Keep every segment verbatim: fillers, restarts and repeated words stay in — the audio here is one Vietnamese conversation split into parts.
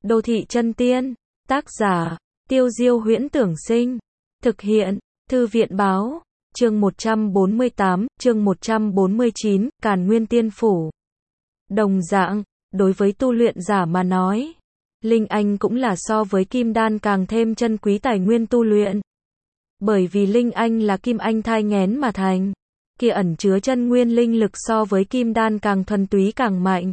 Đô thị chân tiên. Tác giả, Tiêu Diêu Huyễn Tưởng Sinh. Thực hiện, Thư viện Báo. Chương một trăm bốn mươi tám, chương một trăm bốn mươi chín, Càn Nguyên Tiên Phủ. Đồng dạng, đối với tu luyện giả mà nói, Linh Anh cũng là so với Kim Đan càng thêm chân quý tài nguyên tu luyện. Bởi vì Linh Anh là Kim Anh thai nghén mà thành, kia ẩn chứa chân nguyên linh lực so với Kim Đan càng thuần túy càng mạnh.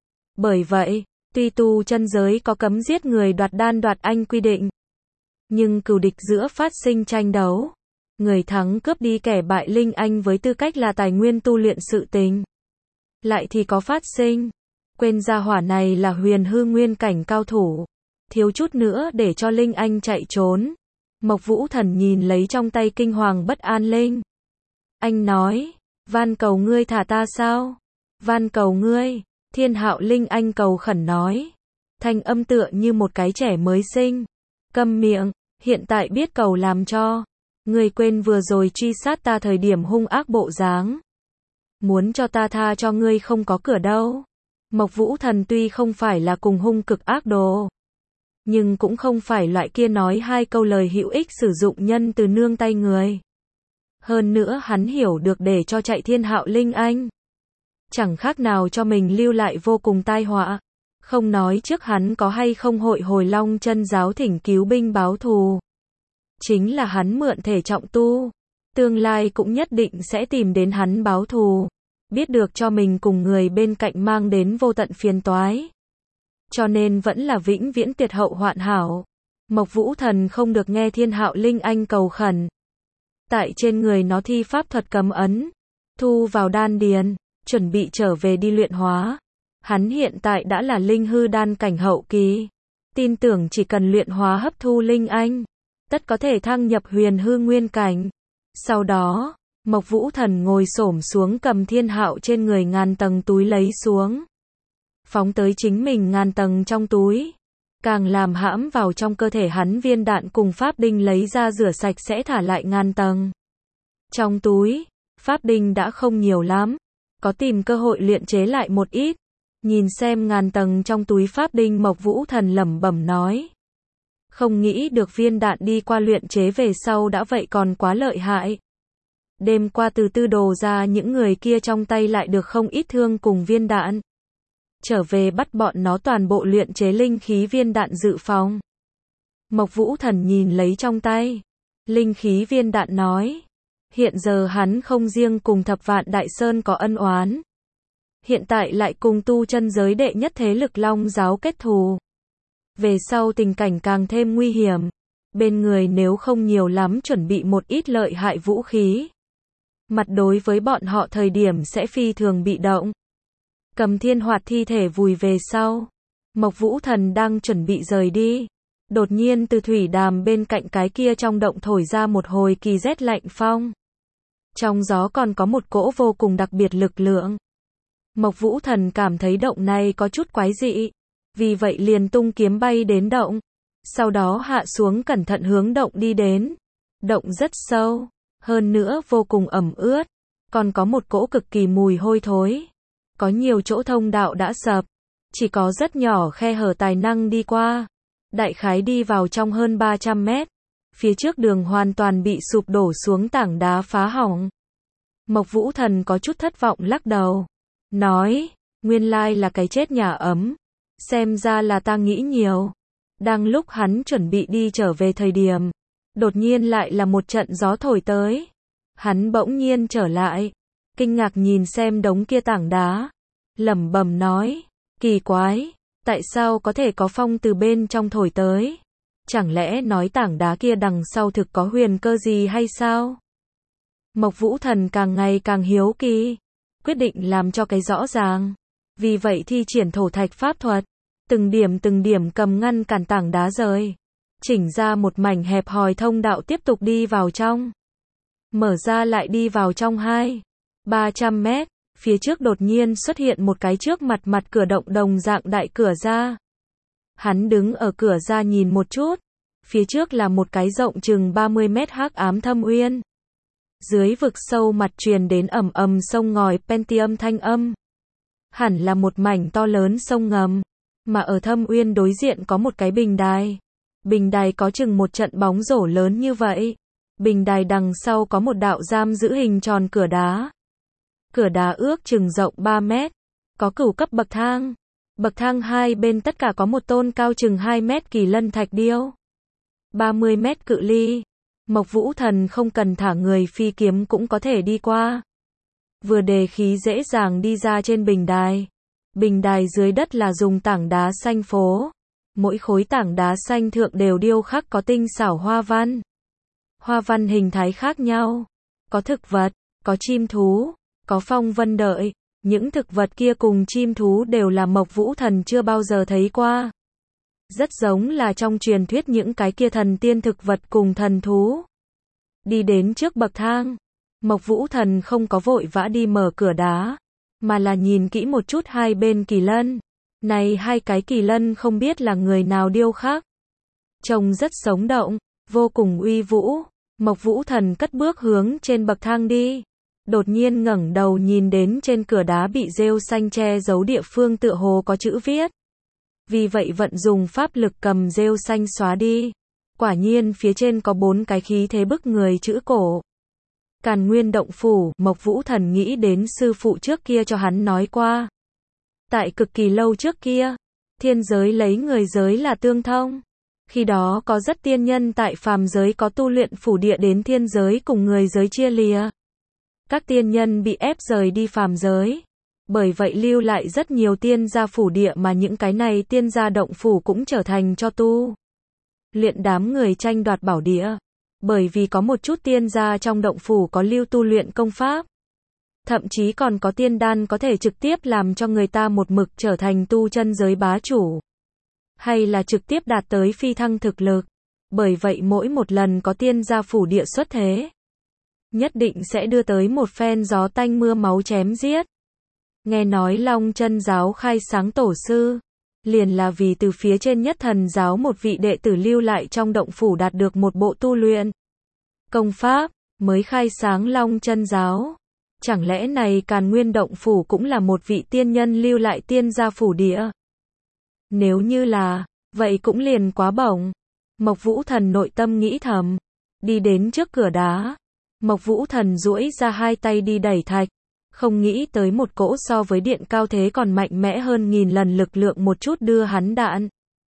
Bởi vậy, tuy tu chân giới có cấm giết người đoạt đan đoạt anh quy định, nhưng cừu địch giữa phát sinh tranh đấu, người thắng cướp đi kẻ bại Linh Anh với tư cách là tài nguyên tu luyện sự tình, lại thì có phát sinh. Quên gia hỏa này là huyền hư nguyên cảnh cao thủ, thiếu chút nữa để cho Linh Anh chạy trốn. Mộc Vũ Thần nhìn lấy trong tay kinh hoàng bất an Linh Anh nói, van cầu ngươi thả ta sao? Van cầu ngươi. Thiên Hạo Linh Anh cầu khẩn nói, thanh âm tựa như một cái trẻ mới sinh. Câm miệng, hiện tại biết cầu làm cho. Ngươi quên vừa rồi truy sát ta thời điểm hung ác bộ dáng. Muốn cho ta tha cho ngươi không có cửa đâu. Mộc Vũ Thần tuy không phải là cùng hung cực ác đồ, nhưng cũng không phải loại kia nói hai câu lời hữu ích sử dụng nhân từ nương tay người. Hơn nữa hắn hiểu được để cho chạy Thiên Hạo Linh Anh, chẳng khác nào cho mình lưu lại vô cùng tai họa. Không nói trước hắn có hay không hội hồi Long Chân giáo thỉnh cứu binh báo thù, chính là hắn mượn thể trọng tu, tương lai cũng nhất định sẽ tìm đến hắn báo thù, biết được cho mình cùng người bên cạnh mang đến vô tận phiền toái. Cho nên vẫn là vĩnh viễn tuyệt hậu hoạn hảo. Mộc Vũ Thần không được nghe Thiên Hạo Linh Anh cầu khẩn. Tại trên người nó thi pháp thuật cấm ấn, thu vào đan điền, chuẩn bị trở về đi luyện hóa. Hắn hiện tại đã là linh hư đan cảnh hậu kỳ, tin tưởng chỉ cần luyện hóa hấp thu Linh Anh, tất có thể thăng nhập huyền hư nguyên cảnh. Sau đó, Mộc Vũ Thần ngồi xổm xuống cầm Thiên Hạo trên người ngàn tầng túi lấy xuống, phóng tới chính mình ngàn tầng trong túi, càng làm hãm vào trong cơ thể hắn viên đạn cùng pháp đinh lấy ra rửa sạch sẽ thả lại ngàn tầng. Trong túi, pháp đinh đã không nhiều lắm, có tìm cơ hội luyện chế lại một ít. Nhìn xem ngàn tầng trong túi pháp đinh, Mộc Vũ Thần lẩm bẩm nói, không nghĩ được viên đạn đi qua luyện chế về sau đã vậy còn quá lợi hại. Đêm qua từ tư đồ ra những người kia trong tay lại được không ít thương cùng viên đạn. Trở về bắt bọn nó toàn bộ luyện chế linh khí viên đạn dự phòng. Mộc Vũ Thần nhìn lấy trong tay linh khí viên đạn nói, hiện giờ hắn không riêng cùng Thập Vạn Đại Sơn có ân oán, hiện tại lại cùng tu chân giới đệ nhất thế lực Long giáo kết thù. Về sau tình cảnh càng thêm nguy hiểm, bên người nếu không nhiều lắm chuẩn bị một ít lợi hại vũ khí, mặt đối với bọn họ thời điểm sẽ phi thường bị động. Cầm thiên hoạt thi thể vùi về sau, Mộc Vũ Thần đang chuẩn bị rời đi, đột nhiên từ thủy đàm bên cạnh cái kia trong động thổi ra một hồi kỳ rét lạnh phong. Trong gió còn có một cỗ vô cùng đặc biệt lực lượng. Mộc Vũ Thần cảm thấy động này có chút quái dị, vì vậy liền tung kiếm bay đến động, sau đó hạ xuống cẩn thận hướng động đi đến. Động rất sâu, hơn nữa vô cùng ẩm ướt, còn có một cỗ cực kỳ mùi hôi thối. Có nhiều chỗ thông đạo đã sập, chỉ có rất nhỏ khe hở tài năng đi qua. Đại khái đi vào trong hơn ba trăm mét, phía trước đường hoàn toàn bị sụp đổ xuống tảng đá phá hỏng. Mộc Vũ Thần có chút thất vọng lắc đầu, nói, nguyên lai là cái chết nhà ấm, xem ra là ta nghĩ nhiều. Đang lúc hắn chuẩn bị đi trở về thời điểm, đột nhiên lại là một trận gió thổi tới. Hắn bỗng nhiên trở lại, kinh ngạc nhìn xem đống kia tảng đá, lẩm bẩm nói, kỳ quái, tại sao có thể có phong từ bên trong thổi tới? Chẳng lẽ nói tảng đá kia đằng sau thực có huyền cơ gì hay sao? Mộc Vũ Thần càng ngày càng hiếu kỳ, quyết định làm cho cái rõ ràng. Vì vậy thi triển thổ thạch pháp thuật, từng điểm từng điểm cầm ngăn cản tảng đá rời, chỉnh ra một mảnh hẹp hòi thông đạo tiếp tục đi vào trong. Mở ra lại đi vào trong hai, ba trăm mét, phía trước đột nhiên xuất hiện một cái trước mặt mặt cửa động đồng dạng đại cửa ra. Hắn đứng ở cửa ra nhìn một chút, phía trước là một cái rộng chừng ba mươi mét hắc ám thâm uyên. Dưới vực sâu mặt truyền đến ầm ầm sông ngòi Pentium thanh âm. Hẳn là một mảnh to lớn sông ngầm. Mà ở Thâm Uyên đối diện có một cái bình đài. Bình đài có chừng một trận bóng rổ lớn như vậy. Bình đài đằng sau có một đạo giam giữ hình tròn cửa đá. Cửa đá ước chừng rộng ba mét. Có cửu cấp bậc thang. Bậc thang hai bên tất cả có một tôn cao chừng hai mét kỳ lân thạch điêu. ba mươi mét cự ly. Mộc Vũ Thần không cần thả người phi kiếm cũng có thể đi qua. Vừa đề khí dễ dàng đi ra trên bình đài. Bình đài dưới đất là dùng tảng đá xanh phố. Mỗi khối tảng đá xanh thượng đều điêu khắc có tinh xảo hoa văn. Hoa văn hình thái khác nhau. Có thực vật, có chim thú, có phong vân đợi. Những thực vật kia cùng chim thú đều là Mộc Vũ Thần chưa bao giờ thấy qua. Rất giống là trong truyền thuyết những cái kia thần tiên thực vật cùng thần thú. Đi đến trước bậc thang. Mộc Vũ Thần không có vội vã đi mở cửa đá. Mà là nhìn kỹ một chút hai bên kỳ lân. Này hai cái kỳ lân không biết là người nào điêu khắc. Trông rất sống động, vô cùng uy vũ. Mộc Vũ Thần cất bước hướng trên bậc thang đi. Đột nhiên ngẩng đầu nhìn đến trên cửa đá bị rêu xanh che giấu địa phương tựa hồ có chữ viết. Vì vậy vận dùng pháp lực cầm rêu xanh xóa đi. Quả nhiên phía trên có bốn cái khí thế bức người chữ cổ. Càn Nguyên Động Phủ. Mộc Vũ Thần nghĩ đến sư phụ trước kia cho hắn nói qua. Tại cực kỳ lâu trước kia, thiên giới lấy người giới là tương thông. Khi đó có rất tiên nhân tại phàm giới có tu luyện phủ địa đến thiên giới cùng người giới chia lìa. Các tiên nhân bị ép rời đi phàm giới. Bởi vậy lưu lại rất nhiều tiên gia phủ địa mà những cái này tiên gia động phủ cũng trở thành cho tu luyện đám người tranh đoạt bảo địa. Bởi vì có một chút tiên gia trong động phủ có lưu tu luyện công pháp. Thậm chí còn có tiên đan có thể trực tiếp làm cho người ta một mực trở thành tu chân giới bá chủ. Hay là trực tiếp đạt tới phi thăng thực lực. Bởi vậy mỗi một lần có tiên gia phủ địa xuất thế, nhất định sẽ đưa tới một phen gió tanh mưa máu chém giết. Nghe nói Long Chân giáo khai sáng tổ sư, liền là vì từ phía trên Nhất Thần giáo một vị đệ tử lưu lại trong động phủ đạt được một bộ tu luyện công pháp, mới khai sáng Long Chân giáo. Chẳng lẽ này Càn Nguyên Động Phủ cũng là một vị tiên nhân lưu lại tiên gia phủ địa? Nếu như là, vậy cũng liền quá bổng. Mộc Vũ Thần nội tâm nghĩ thầm. Đi đến trước cửa đá. Mộc Vũ Thần duỗi ra hai tay đi đẩy thạch. Không nghĩ tới một cỗ so với điện cao thế còn mạnh mẽ hơn nghìn lần lực lượng một chút đưa hắn đạn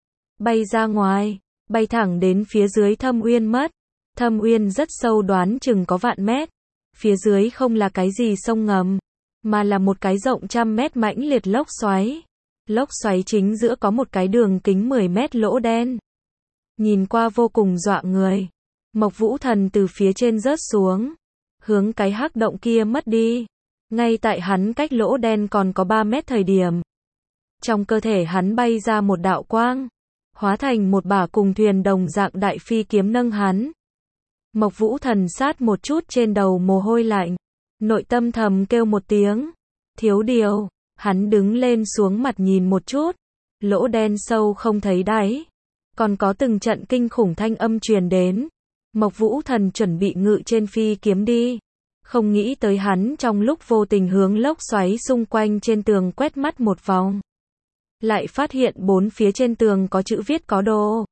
bay ra ngoài, bay thẳng đến phía dưới Thâm Uyên mất. Thâm Uyên rất sâu, đoán chừng có vạn mét. Phía dưới không là cái gì sông ngầm, mà là một cái rộng trăm mét mãnh liệt lốc xoáy. Lốc xoáy chính giữa có một cái đường kính mười mét lỗ đen. Nhìn qua vô cùng dọa người. Mộc Vũ Thần từ phía trên rớt xuống, hướng cái hắc động kia mất đi. Ngay tại hắn cách lỗ đen còn có ba mét thời điểm, trong cơ thể hắn bay ra một đạo quang, hóa thành một bả cùng thuyền đồng dạng đại phi kiếm nâng hắn. Mộc Vũ Thần sát một chút trên đầu mồ hôi lạnh, nội tâm thầm kêu một tiếng, thiếu điều. Hắn đứng lên xuống mặt nhìn một chút, lỗ đen sâu không thấy đáy, còn có từng trận kinh khủng thanh âm truyền đến. Mộc Vũ Thần chuẩn bị ngự trên phi kiếm đi, không nghĩ tới hắn trong lúc vô tình hướng lốc xoáy xung quanh trên tường quét mắt một vòng, lại phát hiện bốn phía trên tường có chữ viết, có đồ.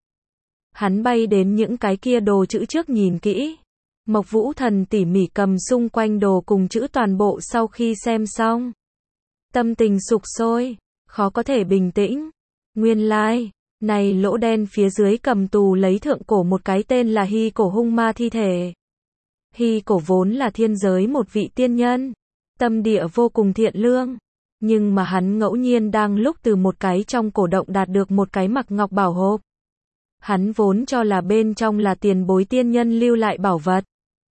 Hắn bay đến những cái kia đồ chữ trước nhìn kỹ. Mộc Vũ Thần tỉ mỉ cầm xung quanh đồ cùng chữ toàn bộ, sau khi xem xong, tâm tình sục sôi, khó có thể bình tĩnh. Nguyên lai, like, này lỗ đen phía dưới cầm tù lấy thượng cổ một cái tên là Hy Cổ hung ma thi thể. Hy Cổ vốn là thiên giới một vị tiên nhân, tâm địa vô cùng thiện lương, nhưng mà hắn ngẫu nhiên đang lúc từ một cái trong cổ động đạt được một cái mặc ngọc bảo hộp. Hắn vốn cho là bên trong là tiền bối tiên nhân lưu lại bảo vật,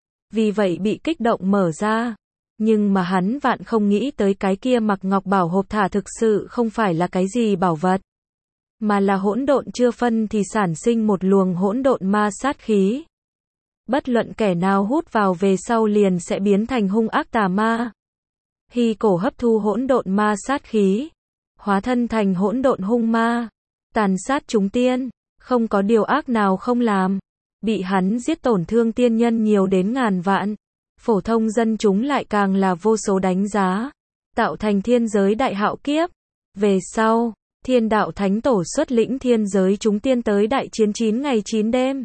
vì vậy bị kích động mở ra. Nhưng mà hắn vạn không nghĩ tới cái kia mặc ngọc bảo hộp thả thực sự không phải là cái gì bảo vật, mà là hỗn độn chưa phân thì sản sinh một luồng hỗn độn ma sát khí. Bất luận kẻ nào hút vào về sau liền sẽ biến thành hung ác tà ma. Hy Cổ hấp thu hỗn độn ma sát khí, hóa thân thành hỗn độn hung ma, tàn sát chúng tiên, không có điều ác nào không làm. Bị hắn giết tổn thương tiên nhân nhiều đến ngàn vạn, phổ thông dân chúng lại càng là vô số đánh giá, tạo thành thiên giới đại hạo kiếp. Về sau, Thiên đạo thánh tổ xuất lĩnh thiên giới chúng tiên tới đại chiến chín ngày chín đêm.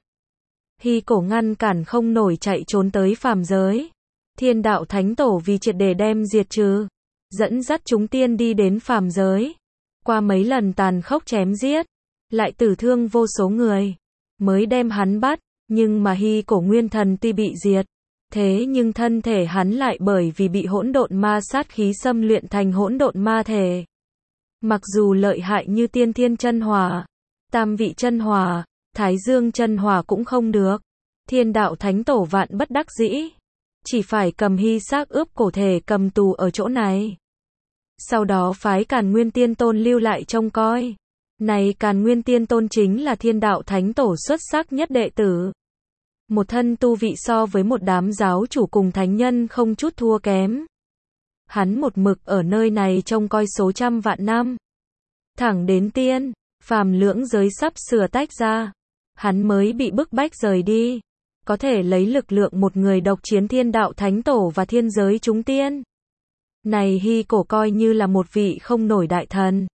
Hy cổ ngăn cản không nổi chạy trốn tới phàm giới. Thiên đạo thánh tổ vì triệt để đem diệt trừ, dẫn dắt chúng tiên đi đến phàm giới. Qua mấy lần tàn khốc chém giết, lại tử thương vô số người, mới đem hắn bắt, nhưng mà Hy cổ nguyên thần tuy bị diệt, thế nhưng thân thể hắn lại bởi vì bị hỗn độn ma sát khí xâm luyện thành hỗn độn ma thể. Mặc dù lợi hại như tiên thiên chân hỏa, tam vị chân hỏa, thái dương chân hỏa cũng không được. Thiên đạo thánh tổ vạn bất đắc dĩ, chỉ phải cầm Hy xác ướp cổ thể cầm tù ở chỗ này. Sau đó phái Càn Nguyên Tiên Tôn lưu lại trông coi. Này Càn Nguyên Tiên Tôn chính là thiên đạo thánh tổ xuất sắc nhất đệ tử. Một thân tu vị so với một đám giáo chủ cùng thánh nhân không chút thua kém. Hắn một mực ở nơi này trông coi số trăm vạn năm. Thẳng đến tiên, phàm lưỡng giới sắp sửa tách ra, hắn mới bị bức bách rời đi. Có thể lấy lực lượng một người độc chiến thiên đạo thánh tổ và thiên giới chúng tiên. Này Hy cổ coi như là một vị không nổi đại thần.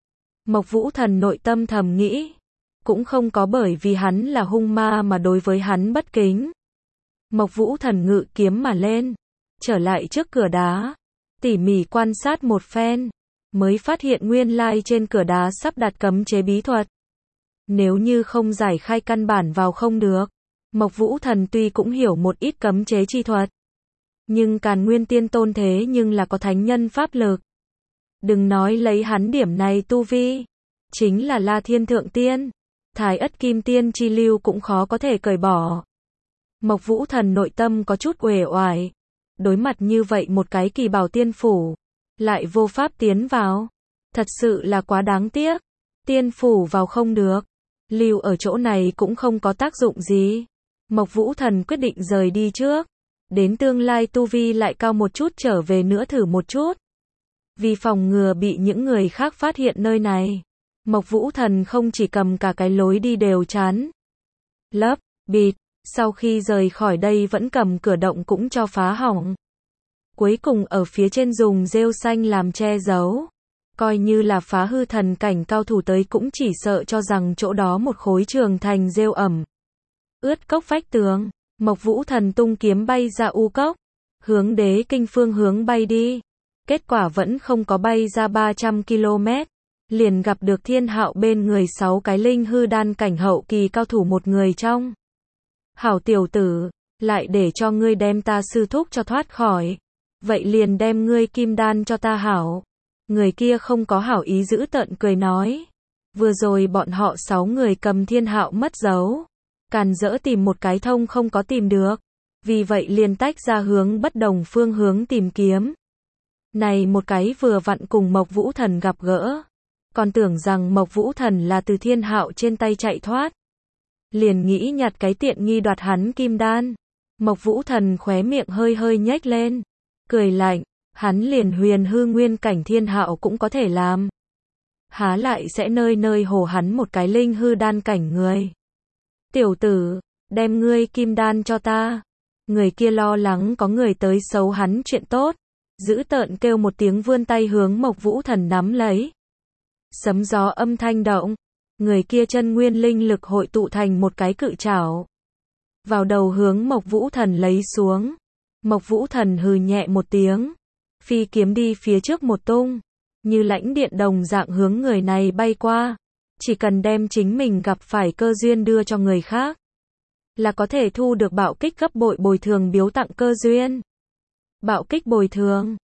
Mộc Vũ Thần nội tâm thầm nghĩ, cũng không có bởi vì hắn là hung ma mà đối với hắn bất kính. Mộc Vũ Thần ngự kiếm mà lên, trở lại trước cửa đá, tỉ mỉ quan sát một phen, mới phát hiện nguyên lai trên cửa đá sắp đặt cấm chế bí thuật. Nếu như không giải khai căn bản vào không được. Mộc Vũ Thần tuy cũng hiểu một ít cấm chế chi thuật, nhưng Càn Nguyên Tiên Tôn thế nhưng là có thánh nhân pháp lực. Đừng nói lấy hắn điểm này tu vi, chính là La Thiên Thượng Tiên, Thái Ất Kim Tiên chi lưu cũng khó có thể cởi bỏ. Mộc Vũ Thần nội tâm có chút uể oải, đối mặt như vậy một cái kỳ bảo tiên phủ, lại vô pháp tiến vào, thật sự là quá đáng tiếc. Tiên phủ vào không được, lưu ở chỗ này cũng không có tác dụng gì. Mộc Vũ Thần quyết định rời đi trước, đến tương lai tu vi lại cao một chút trở về nữa thử một chút. Vì phòng ngừa bị những người khác phát hiện nơi này, Mộc Vũ Thần không chỉ cầm cả cái lối đi đều chắn lấp, bịt, sau khi rời khỏi đây vẫn cầm cửa động cũng cho phá hỏng. Cuối cùng ở phía trên dùng rêu xanh làm che giấu, coi như là phá hư thần cảnh cao thủ tới cũng chỉ sợ cho rằng chỗ đó một khối trường thành rêu ẩm. Ướt cốc vách tường, Mộc Vũ Thần tung kiếm bay ra u cốc, hướng Đế Kinh phương hướng bay đi. Kết quả vẫn không có bay ra ba trăm ki lô mét, liền gặp được Thiên Hạo bên người sáu cái linh hư đan cảnh hậu kỳ cao thủ một người trong. Hảo tiểu tử, lại để cho ngươi đem ta sư thúc cho thoát khỏi, vậy liền đem ngươi kim đan cho ta hảo. Người kia không có hảo ý dữ tợn cười nói. Vừa rồi bọn họ sáu người cầm Thiên Hạo mất dấu, càn rỡ tìm một cái thông không có tìm được, vì vậy liền tách ra hướng bất đồng phương hướng tìm kiếm. Này một cái vừa vặn cùng Mộc Vũ Thần gặp gỡ, còn tưởng rằng Mộc Vũ Thần là từ Thiên Hạo trên tay chạy thoát, liền nghĩ nhặt cái tiện nghi đoạt hắn kim đan. Mộc Vũ Thần khóe miệng hơi hơi nhếch lên, cười lạnh, hắn liền huyền hư nguyên cảnh Thiên Hạo cũng có thể làm, há lại sẽ nơi nơi hổ hắn một cái linh hư đan cảnh người. Tiểu tử, đem ngươi kim đan cho ta. Người kia lo lắng có người tới xấu hắn chuyện tốt, dữ tợn kêu một tiếng vươn tay hướng Mộc Vũ Thần nắm lấy. Sấm gió âm thanh động, người kia chân nguyên linh lực hội tụ thành một cái cự trảo, vào đầu hướng Mộc Vũ Thần lấy xuống. Mộc Vũ Thần hừ nhẹ một tiếng, phi kiếm đi phía trước một tung, như lãnh điện đồng dạng hướng người này bay qua. Chỉ cần đem chính mình gặp phải cơ duyên đưa cho người khác, là có thể thu được bạo kích gấp bội bồi thường biếu tặng cơ duyên. Bạo kích bồi thường,